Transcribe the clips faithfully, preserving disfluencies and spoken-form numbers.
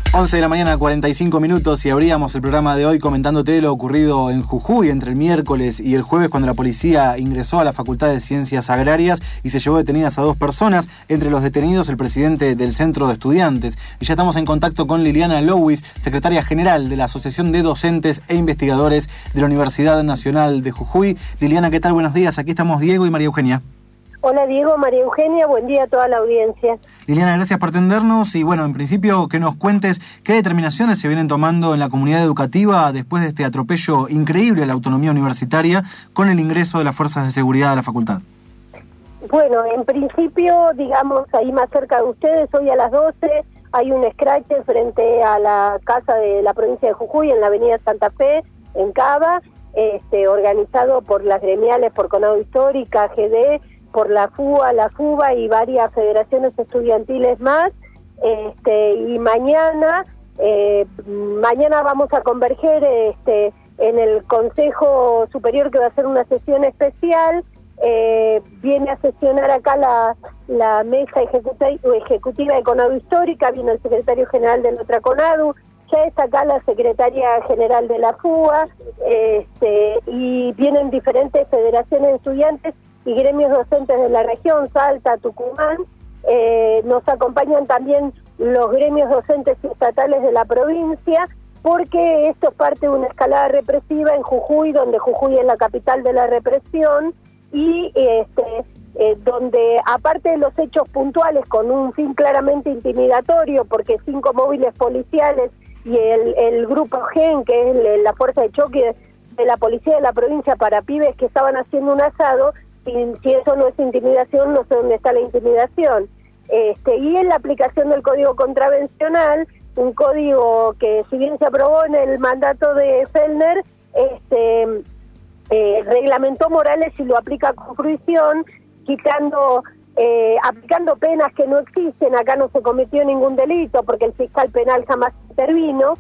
once de la mañana, cuarenta y cinco minutos, y abríamos el programa de hoy comentándote lo ocurrido en Jujuy entre el miércoles y el jueves, cuando la policía ingresó a la Facultad de Ciencias Agrarias y se llevó detenidas a dos personas. Entre los detenidos, el presidente del Centro de Estudiantes. Y ya estamos en contacto con Liliana Lowis, secretaria general de la Asociación de Docentes e Investigadores de la Universidad Nacional de Jujuy. Liliana, ¿qué tal? Buenos días. Aquí estamos Diego y María Eugenia. Hola Diego, María Eugenia, buen día a toda la audiencia. Liliana, gracias por atendernos y bueno, en principio que nos cuentes qué determinaciones se vienen tomando en la comunidad educativa después de este atropello increíble a la autonomía universitaria con el ingreso de las fuerzas de seguridad a la facultad. Bueno, en principio, digamos, ahí más cerca de ustedes, hoy a las doce hay un scratch frente a la casa de la provincia de Jujuy en la avenida Santa Fe, en Cava, este, organizado por las gremiales, por Conado Histórica, G D, por la FUA, la FUBA y varias federaciones estudiantiles más, este, y mañana eh, mañana vamos a converger este, en el Consejo Superior, que va a ser una sesión especial. Eh, viene a sesionar acá la, la mesa ejecutiva, ejecutiva de Conado Histórica, viene el secretario general de nuestra Conadu, ya está acá la secretaria general de la FUA, este, y vienen diferentes federaciones de estudiantes y gremios docentes de la región, Salta, Tucumán. Eh, nos acompañan también los gremios docentes estatales de la provincia, porque esto es parte de una escalada represiva en Jujuy, donde Jujuy es la capital de la represión, y este, eh, donde, aparte de los hechos puntuales con un fin claramente intimidatorio, porque cinco móviles policiales y el, el grupo GEN, que es el, la fuerza de choque de la policía de la provincia para pibes que estaban haciendo un asado, y si eso no es intimidación, no sé dónde está la intimidación. Este, y en la aplicación del Código Contravencional, un código que, si bien se aprobó en el mandato de Fellner, este, eh, reglamentó Morales y lo aplica con fruición, quitando, eh, aplicando penas que no existen. Acá no se cometió ningún delito porque el fiscal penal jamás intervino.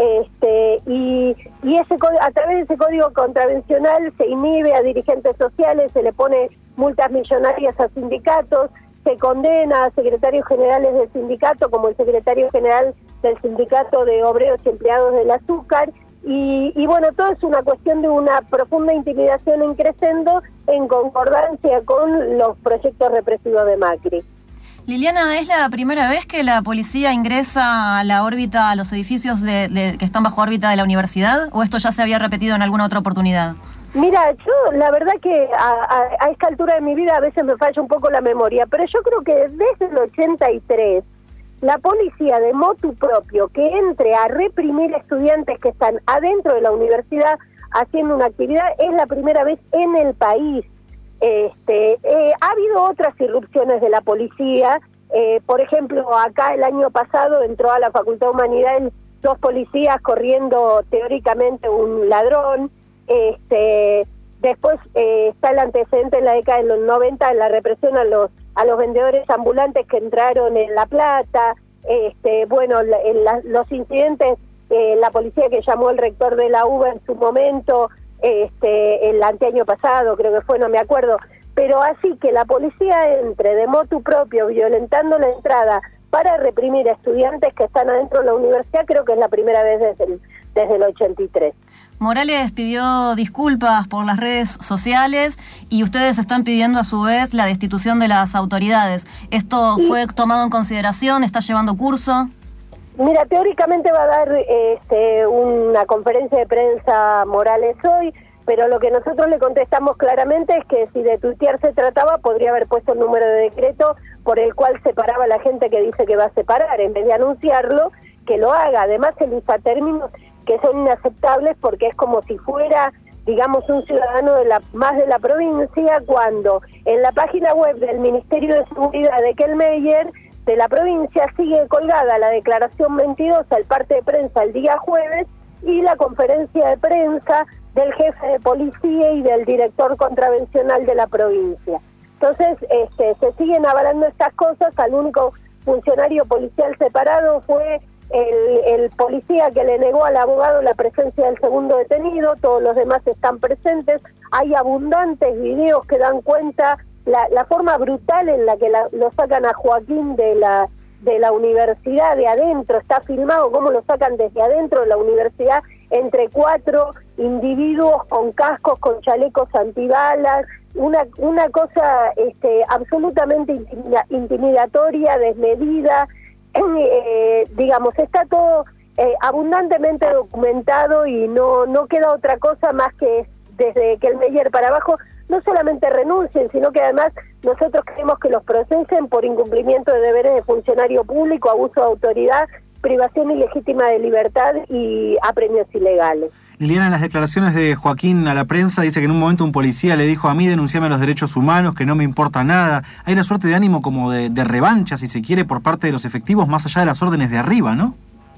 Este, y, y ese a través de ese código contravencional se inhibe a dirigentes sociales, se le pone multas millonarias a sindicatos, se condena a secretarios generales del sindicato, como el secretario general del sindicato de obreros y empleados del azúcar, y, y bueno, todo es una cuestión de una profunda intimidación en crescendo, en concordancia con los proyectos represivos de Macri. Liliana, ¿es la primera vez que la policía ingresa a la órbita, a los edificios de, de, que están bajo órbita de la universidad, o esto ya se había repetido en alguna otra oportunidad? Mira, yo la verdad que a, a, a esta altura de mi vida a veces me falla un poco la memoria, pero yo creo que desde el ochenta y tres la policía de motu propio que entre a reprimir estudiantes que están adentro de la universidad haciendo una actividad es la primera vez en el país. Este, eh, ha habido otras irrupciones de la policía, eh, por ejemplo, acá el año pasado entró a la Facultad de Humanidades dos policías corriendo teóricamente un ladrón. Este, después eh, está el antecedente en la década de los noventa en la represión a los a los vendedores ambulantes que entraron en La Plata. Este, bueno, la, en la, los incidentes, eh, la policía que llamó el rector de la U B A en su momento, este, el anteaño pasado, creo que fue, no me acuerdo, pero así que la policía entre de motu propio, violentando la entrada para reprimir a estudiantes que están adentro de la universidad, creo que es la primera vez desde el, desde el ochenta y tres. Morales pidió disculpas por las redes sociales y ustedes están pidiendo a su vez la destitución de las autoridades. ¿Esto sí fue tomado en consideración? ¿Está llevando curso? Mira, teóricamente va a dar este, una conferencia de prensa Morales hoy, pero lo que nosotros le contestamos claramente es que si de tuitear se trataba, podría haber puesto el número de decreto por el cual separaba a la gente que dice que va a separar, en vez de anunciarlo, que lo haga. Además, él usa términos que son inaceptables porque es como si fuera, digamos, un ciudadano de la más de la provincia, cuando en la página web del Ministerio de Seguridad de Kellmeyer de la provincia sigue colgada la declaración mentirosa, el parte de prensa el día jueves y la conferencia de prensa del jefe de policía y del director contravencional de la provincia. Entonces, este, se siguen avalando estas cosas. Al único funcionario policial separado fue el, el policía que le negó al abogado la presencia del segundo detenido. Todos los demás están presentes. Hay abundantes videos que dan cuenta La, la forma brutal en la que la, lo sacan a Joaquín de la de la universidad, de adentro, está filmado cómo lo sacan desde adentro de la universidad, entre cuatro individuos con cascos, con chalecos antibalas, una una cosa este, absolutamente intimida, intimidatoria, desmedida, eh, digamos, está todo eh, abundantemente documentado y no, no queda otra cosa más que desde que el Meyer para abajo no solamente renuncien, sino que además nosotros queremos que los procesen por incumplimiento de deberes de funcionario público, abuso de autoridad, privación ilegítima de libertad y apremios ilegales. Liliana, en las declaraciones de Joaquín a la prensa dice que en un momento un policía le dijo: a mí denunciame los derechos humanos, que no me importa nada. Hay una suerte de ánimo como de, de revancha, si se quiere, por parte de los efectivos, más allá de las órdenes de arriba, ¿no?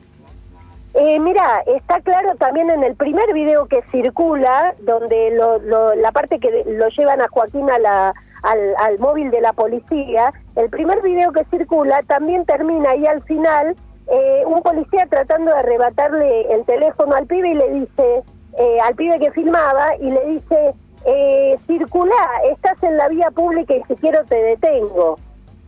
Eh, mira, está claro también en el primer video que circula, donde lo, lo, la parte que lo llevan a Joaquín a la, al, al móvil de la policía, el primer video que circula también termina ahí al final, eh, un policía tratando de arrebatarle el teléfono al pibe y le dice, eh, al pibe que filmaba, y le dice, eh, circulá, estás en la vía pública y si quiero te detengo.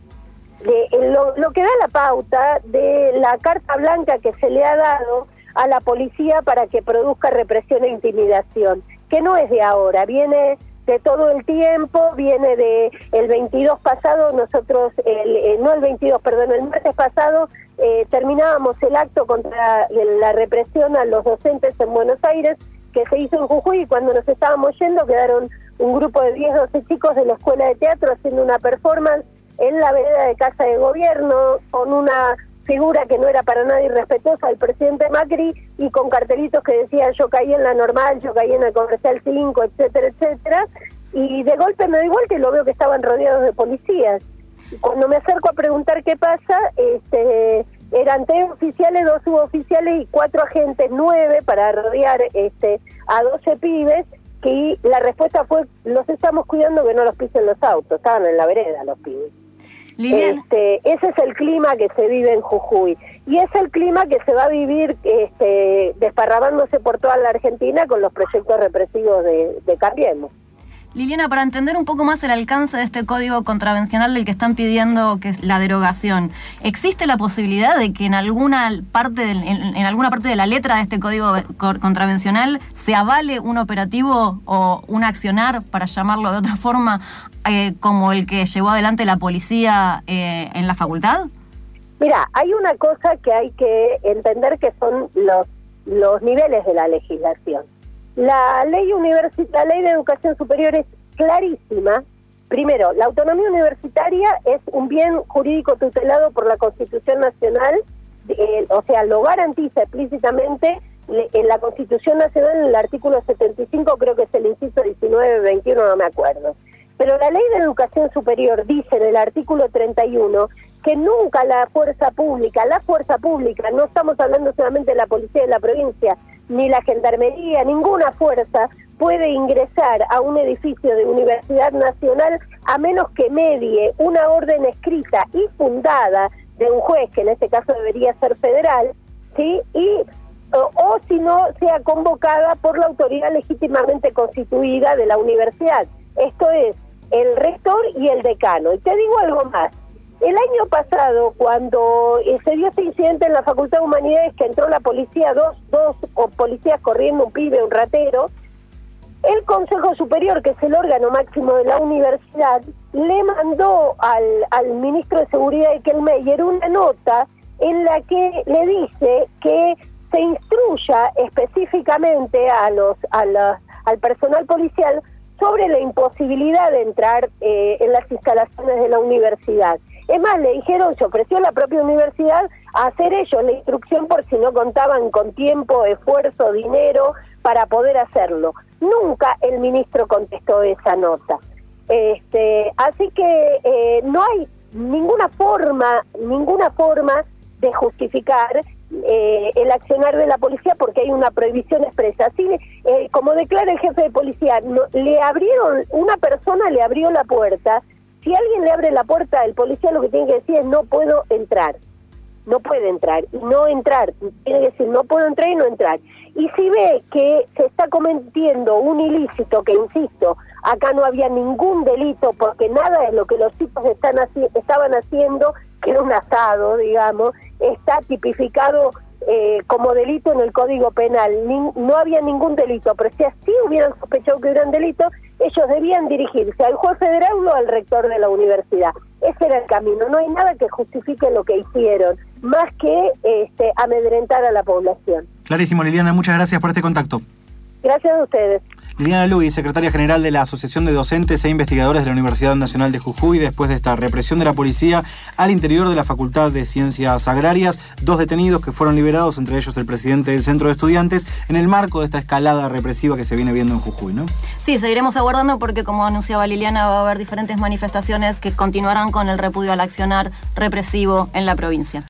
De, lo, lo que da la pauta de la carta blanca que se le ha dado a la policía para que produzca represión e intimidación, que no es de ahora, viene de todo el tiempo, viene de el veintidós pasado, nosotros, el, eh, no el veintidós, perdón, el martes pasado eh, terminábamos el acto contra la represión a los docentes en Buenos Aires, que se hizo en Jujuy, y cuando nos estábamos yendo quedaron un grupo de diez, doce chicos de la escuela de teatro haciendo una performance en la vereda de Casa de Gobierno, con una figura que no era para nada irrespetuosa del presidente Macri, y con cartelitos que decían yo caí en la Normal, yo caí en el Comercial cinco, etcétera, etcétera, y de golpe me doy vuelta y lo veo que estaban rodeados de policías. Y cuando me acerco a preguntar qué pasa, este, eran tres oficiales, dos suboficiales y cuatro agentes, nueve, para rodear este, a doce pibes, que la respuesta fue, los estamos cuidando que no los pisen los autos, estaban en la vereda los pibes. Este, ese es el clima que se vive en Jujuy y es el clima que se va a vivir este, desparramándose por toda la Argentina con los proyectos represivos de, de Cambiemos. Liliana, para entender un poco más el alcance de este código contravencional del que están pidiendo que es la derogación, ¿existe la posibilidad de que en alguna parte de, en, en alguna parte de la letra de este código contravencional se avale un operativo o un accionar, para llamarlo de otra forma, eh, como el que llevó adelante la policía eh, en la facultad? Mira, hay una cosa que hay que entender, que son los, los niveles de la legislación. La ley universi- la ley de educación superior es clarísima. Primero, la autonomía universitaria es un bien jurídico tutelado por la Constitución Nacional, eh, o sea, lo garantiza explícitamente le, en la Constitución Nacional, en el artículo setenta y cinco, creo que es el inciso diecinueve, veintiuno, no me acuerdo. Pero la ley de educación superior dice en el artículo treinta y uno que nunca la fuerza pública, la fuerza pública, no estamos hablando solamente de la policía de la provincia, ni la gendarmería, ninguna fuerza puede ingresar a un edificio de Universidad Nacional a menos que medie una orden escrita y fundada de un juez, que en este caso debería ser federal, ¿sí? Y o, o si no, sea convocada por la autoridad legítimamente constituida de la universidad. Esto es el rector y el decano. Y te digo algo más. El año pasado, cuando eh, se dio este incidente en la Facultad de Humanidades, que entró la policía, dos, dos o policías corriendo, un pibe, un ratero, el Consejo Superior, que es el órgano máximo de la universidad, le mandó al, al ministro de Seguridad, Ekel Meyer, una nota en la que le dice que se instruya específicamente a los, a la, al personal policial sobre la imposibilidad de entrar eh, en las instalaciones de la universidad. Es más, le dijeron, se ofreció la propia universidad a hacer ellos la instrucción por si no contaban con tiempo, esfuerzo, dinero para poder hacerlo. Nunca el ministro contestó esa nota. Este, así que eh, no hay ninguna forma, ninguna forma de justificar eh, el accionar de la policía, porque hay una prohibición expresa. Así, eh, como declara el jefe de policía, no, le abrieron, una persona le abrió la puerta. Si alguien le abre la puerta, el policía lo que tiene que decir es no puedo entrar, no puede entrar, y no entrar, tiene que decir no puedo entrar y no entrar. Y si ve que se está cometiendo un ilícito, que insisto, acá no había ningún delito, porque nada de lo que los chicos están haci- estaban haciendo que era un asado, digamos, está tipificado eh, como delito en el Código Penal. Ni, no había ningún delito, pero si así hubieran sospechado que hubiera un delito, ellos debían dirigirse al juez federal o al rector de la universidad. Ese era el camino. No hay nada que justifique lo que hicieron, más que este, amedrentar a la población. Clarísimo, Liliana, muchas gracias por este contacto. Gracias a ustedes. Liliana Luis, secretaria general de la Asociación de Docentes e Investigadores de la Universidad Nacional de Jujuy, después de esta represión de la policía al interior de la Facultad de Ciencias Agrarias, dos detenidos que fueron liberados, entre ellos el presidente del Centro de Estudiantes, en el marco de esta escalada represiva que se viene viendo en Jujuy, ¿no? Sí, seguiremos aguardando porque, como anunciaba Liliana, va a haber diferentes manifestaciones que continuarán con el repudio al accionar represivo en la provincia.